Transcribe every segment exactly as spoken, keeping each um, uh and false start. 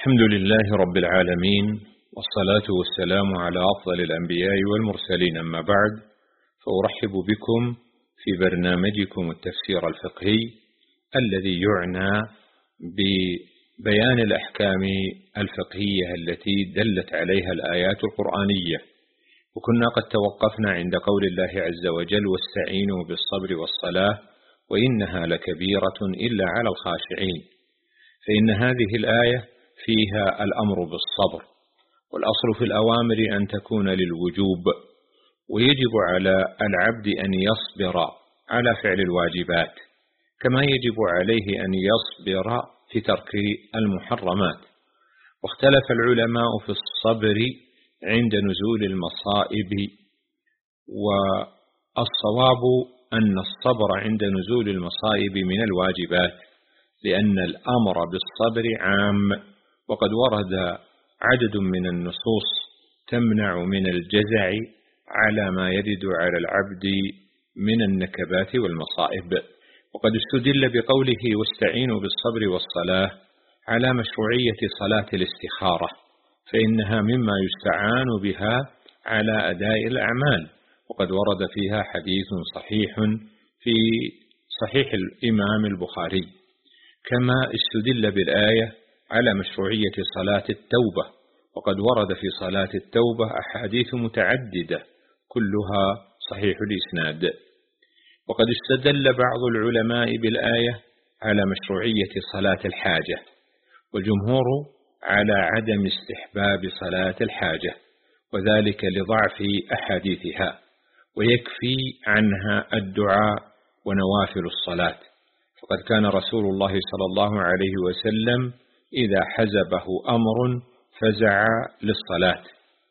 الحمد لله رب العالمين، والصلاة والسلام على أفضل الأنبياء والمرسلين، أما بعد، فأرحب بكم في برنامجكم التفسير الفقهي الذي يعنى ببيان الأحكام الفقهية التي دلت عليها الآيات القرآنية. وكنا قد توقفنا عند قول الله عز وجل: واستعينوا بالصبر والصلاة وإنها لكبيرة إلا على الخاشعين. فإن هذه الآية فيها الأمر بالصبر، والأصل في الأوامر أن تكون للوجوب، ويجب على العبد أن يصبر على فعل الواجبات، كما يجب عليه أن يصبر في ترك المحرمات. واختلف العلماء في الصبر عند نزول المصائب، والصواب أن الصبر عند نزول المصائب من الواجبات، لأن الأمر بالصبر عام، وقد ورد عدد من النصوص تمنع من الجزع على ما يرد على العبد من النكبات والمصائب. وقد استدل بقوله: واستعينوا بالصبر والصلاة على مشروعية صلاة الاستخارة، فإنها مما يستعان بها على أداء الأعمال، وقد ورد فيها حديث صحيح في صحيح الإمام البخاري. كما استدل بالآية على مشروعية صلاة التوبة، وقد ورد في صلاة التوبة أحاديث متعددة كلها صحيح الإسناد. وقد استدل بعض العلماء بالآية على مشروعية صلاة الحاجة، والجمهور على عدم استحباب صلاة الحاجة، وذلك لضعف أحاديثها، ويكفي عنها الدعاء ونوافل الصلاة. فقد كان رسول الله صلى الله عليه وسلم إذا حزبه أمر فزع للصلاة.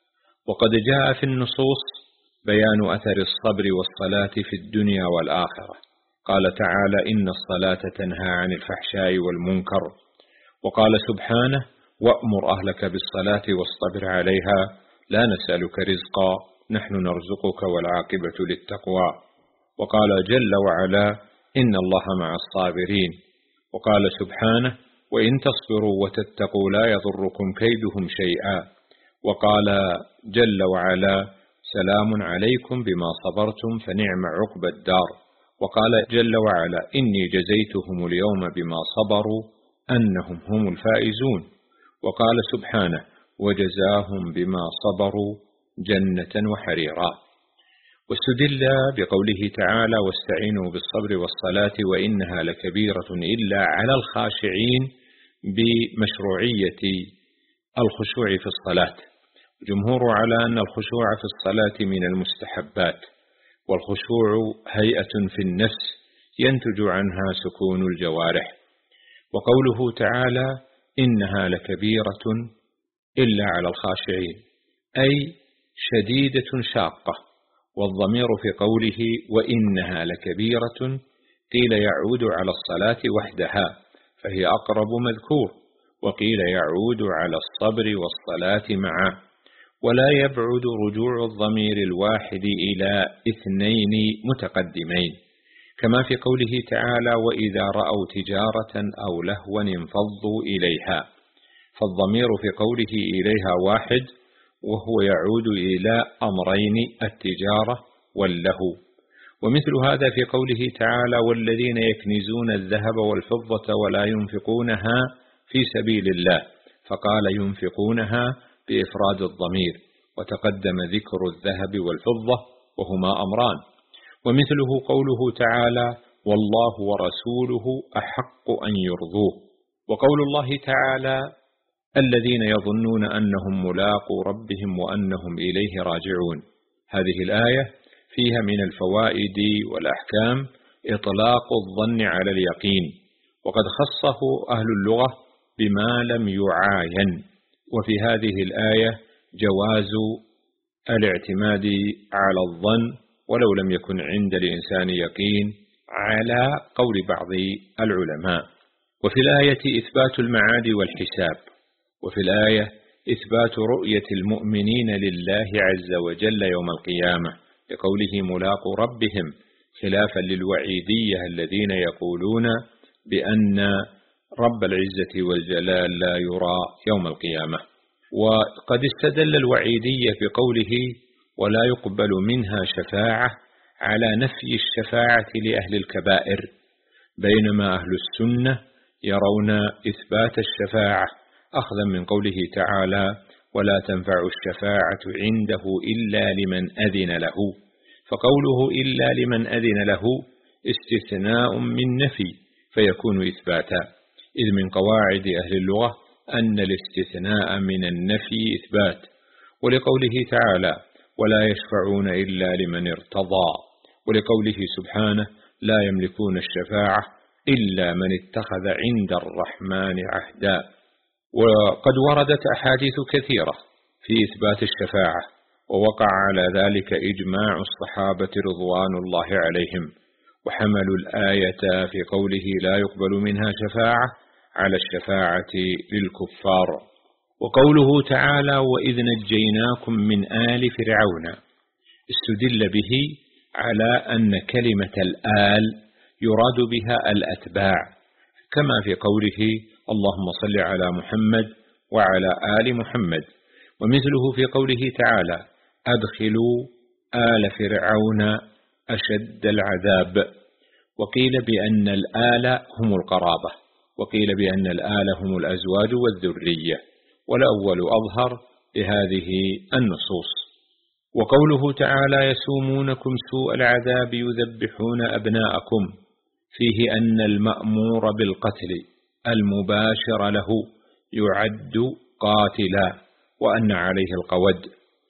وقد جاء في النصوص بيان أثر الصبر والصلاة في الدنيا والآخرة. قال تعالى: إن الصلاة تنهى عن الفحشاء والمنكر. وقال سبحانه: وأمر أهلك بالصلاة واصطبر عليها لا نسألك رزقا نحن نرزقك والعاقبة للتقوى. وقال جل وعلا: إن الله مع الصابرين. وقال سبحانه: وإن تصبروا وتتقوا لا يضركم كيدهم شيئا. وقال جل وعلا: سلام عليكم بما صبرتم فنعم عقبى الدار. وقال جل وعلا: إني جزيتهم اليوم بما صبروا أنهم هم الفائزون. وقال سبحانه: وجزاهم بما صبروا جنة وحريرا. واستدل بقوله تعالى: واستعينوا بالصبر والصلاة وإنها لكبيرة إلا على الخاشعين بمشروعية الخشوع في الصلاة. الجمهور على أن الخشوع في الصلاة من المستحبات، والخشوع هيئة في النفس ينتج عنها سكون الجوارح. وقوله تعالى: إنها لكبيرة إلا على الخاشعين، أي شديدة شاقة. والضمير في قوله وإنها لكبيرة قيل يعود على الصلاة وحدها، فهي أقرب مذكور، وقيل يعود على الصبر والصلاة معا، ولا يبعد رجوع الضمير الواحد إلى اثنين متقدمين، كما في قوله تعالى: وإذا رأوا تجارة أو لهوا انفضوا إليها. فالضمير في قوله إليها واحد، وهو يعود إلى أمرين: التجارة واللهو. ومثل هذا في قوله تعالى: والذين يكنزون الذهب والفضة ولا ينفقونها في سبيل الله، فقال ينفقونها بإفراد الضمير، وتقدم ذكر الذهب والفضة وهما أمران. ومثله قوله تعالى: والله ورسوله أحق أن يرضوه. وقول الله تعالى: الذين يظنون أنهم ملاقو ربهم وأنهم إليه راجعون. هذه الآية فيها من الفوائد والأحكام إطلاق الظن على اليقين، وقد خصه أهل اللغة بما لم يعاين. وفي هذه الآية جواز الاعتماد على الظن ولو لم يكن عند الإنسان يقين، على قول بعض العلماء. وفي الآية إثبات المعاد والحساب. وفي الآية إثبات رؤية المؤمنين لله عز وجل يوم القيامة، لقوله ملاقو ربهم، خلافا للوعيدية الذين يقولون بأن رب العزة والجلال لا يرى يوم القيامة. وقد استدل الوعيدية بقوله ولا يقبل منها شفاعة على نفي الشفاعة لأهل الكبائر، بينما أهل السنة يرون إثبات الشفاعة أخذا من قوله تعالى ولا تنفع الشفاعة عنده إلا لمن أذن له، فقوله إلا لمن أذن له استثناء من نفي فيكون إثباتا، إذ من قواعد أهل اللغة أن الاستثناء من النفي إثبات. ولقوله تعالى ولا يشفعون إلا لمن ارتضى، ولقوله سبحانه لا يملكون الشفاعة إلا من اتخذ عند الرحمن عهدا. وقد وردت أحاديث كثيرة في إثبات الشفاعة، ووقع على ذلك إجماع الصحابة رضوان الله عليهم، وحملوا الآية في قوله لا يقبل منها شفاعة على الشفاعة للكفار. وقوله تعالى وإذ نجيناكم من آل فرعون استدل به على أن كلمة الآل يراد بها الأتباع، كما في قوله اللهم صل على محمد وعلى آل محمد، ومثله في قوله تعالى أدخلوا آل فرعون أشد العذاب. وقيل بأن الآل هم القرابة، وقيل بأن الآل هم الأزواج والذرية، والأول أظهر لهذه النصوص. وقوله تعالى يسومونكم سوء العذاب يذبحون أبناءكم فيه أن المأمور بالقتل المباشر له يعد قاتلا وأن عليه القود،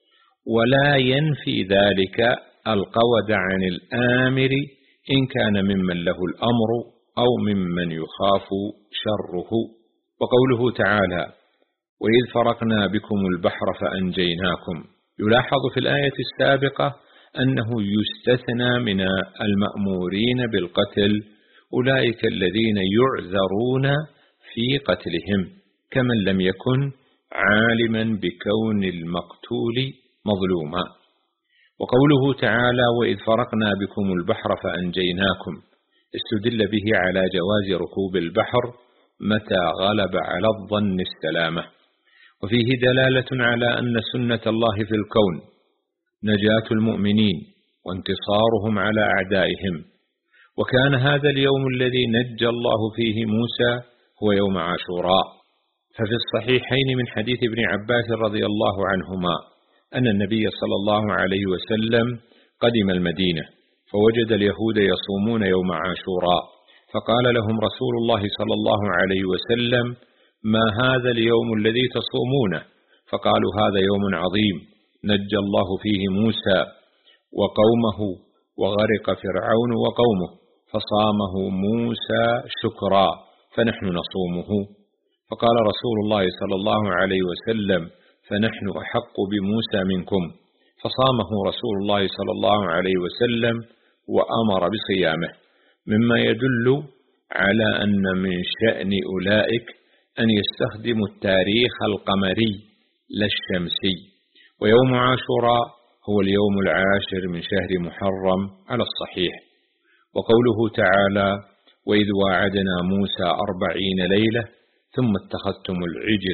ولا ينفي ذلك القود عن الآمر إن كان ممن له الأمر أو ممن يخاف شره. وقوله تعالى وإذ فرقنا بكم البحر فأنجيناكم، يلاحظ في الآية السابقة أنه يستثنى من المأمورين بالقتل أولئك الذين يعذرون في قتلهم كمن لم يكن عالما بكون المقتول مظلوما. وقوله تعالى وإذ فرقنا بكم البحر فأنجيناكم استدل به على جواز ركوب البحر متى غلب على الظن السلامة، وفيه دلالة على أن سنة الله في الكون نجاة المؤمنين وانتصارهم على أعدائهم. وكان هذا اليوم الذي نجى الله فيه موسى هو يوم عاشوراء، ففي الصحيحين من حديث ابن عباس رضي الله عنهما أن النبي صلى الله عليه وسلم قدم المدينة فوجد اليهود يصومون يوم عاشوراء، فقال لهم رسول الله صلى الله عليه وسلم ما هذا اليوم الذي تصومونه؟ فقالوا هذا يوم عظيم نجى الله فيه موسى وقومه وغرق فرعون وقومه فصامه موسى شكرا فنحن نصومه. فقال رسول الله صلى الله عليه وسلم فنحن أحق بموسى منكم، فصامه رسول الله صلى الله عليه وسلم وأمر بصيامه، مما يدل على أن من شأن أولئك أن يستخدموا التاريخ القمري لا الشمسي. ويوم عاشوراء هو اليوم العاشر من شهر محرم على الصحيح. وقوله تعالى وإذ واعدنا موسى أربعين ليلة ثم اتخذتم العجل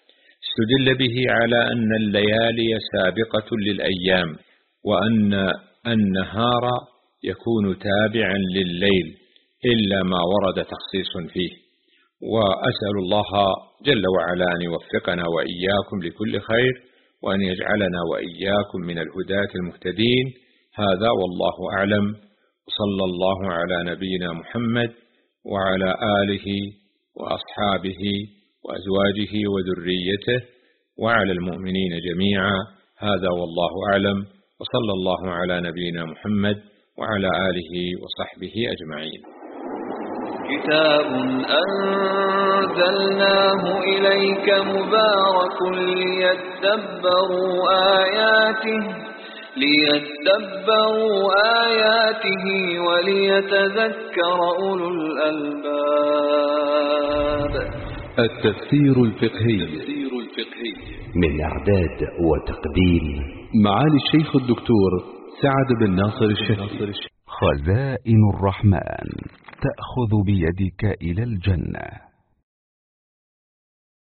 استدل به على أن الليالي سابقة للأيام، وأن النهار يكون تابعا لليل إلا ما ورد تخصيص فيه. وأسأل الله جل وعلا أن يوفقنا وإياكم لكل خير، وأن يجعلنا وإياكم من الهداة المهتدين. هذا والله أعلم، صلى الله على نبينا محمد وعلى آله وأصحابه وأزواجه وذريته وعلى المؤمنين جميعا. هذا والله أعلم، وصلى الله على نبينا محمد وعلى آله وصحبه أجمعين. كتاب أنزلناه إليك مبارك ليدبروا آياته ليدبروا آياته وليتذكر أولو الألباب. التفسير الفقهي من إعداد وتقديم معالي الشيخ الدكتور سعد بن ناصر الشهري. خزائن الرحمن تأخذ بيدك إلى الجنة.